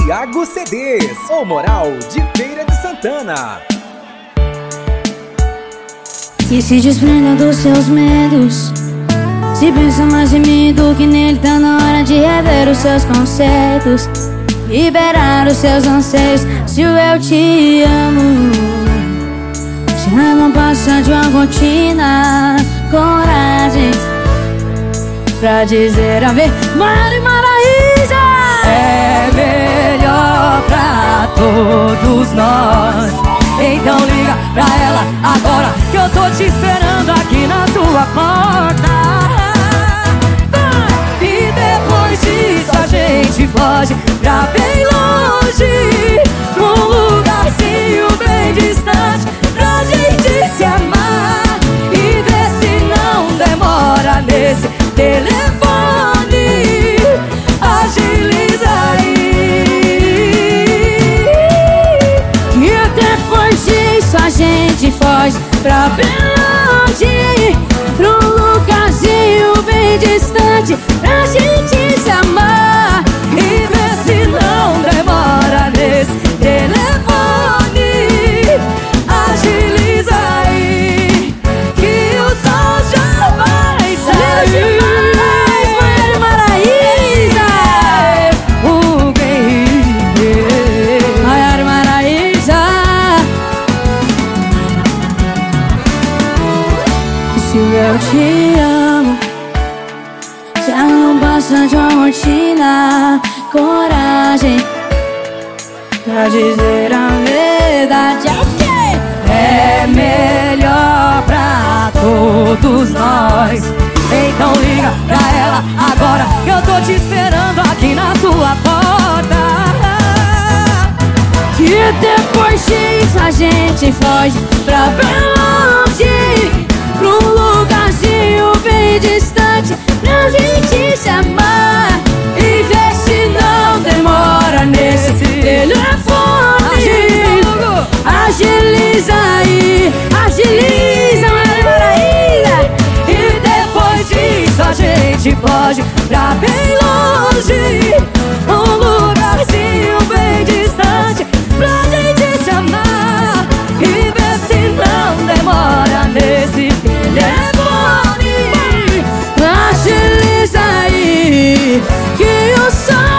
Thiago CDs, o Moral de Feira de Santana. E se desprenda dos seus medos. Se pensa mais em mim do que nele, tá na hora de rever os seus conceitos, liberar os seus anseios. Se o eu te amo já não passa de uma rotina, coragem pra dizer a verdade, Maraísa. É melhor pra todos nós. Então liga pra ela agora, que eu tô te esperando aqui na sua porta. E depois disso a gente foge pra bem longe, num lugarzinho bem distante, pra gente se amar. E ver se não demora nesse telefone. Agiliza aí. E depois disso a gente foge pra bem longe, pra um lugarzinho bem distante, pra gente se amar. E ver se não demora nesse telefone. Agiliza aí, que o sol já vai sair. Maraísa, Maiara Maraísa. Se eu te amo já não passa de uma rotina, coragem pra dizer a verdade. É melhor pra todos nós. Então liga pra ela agora, que eu tô te esperando aqui na sua porta. E depois disso a gente foge pra bem longe, pra um lugarzinho bem distante, pra gente se amar. E ver se não demora nesse telefone. Agiliza aí, agiliza, Maraísa. E depois disso a gente foge pra bem longe, um lugarzinho bem distante, pra gente se amar. E ver se não demora nesse telefone. Agiliza aí, que o sol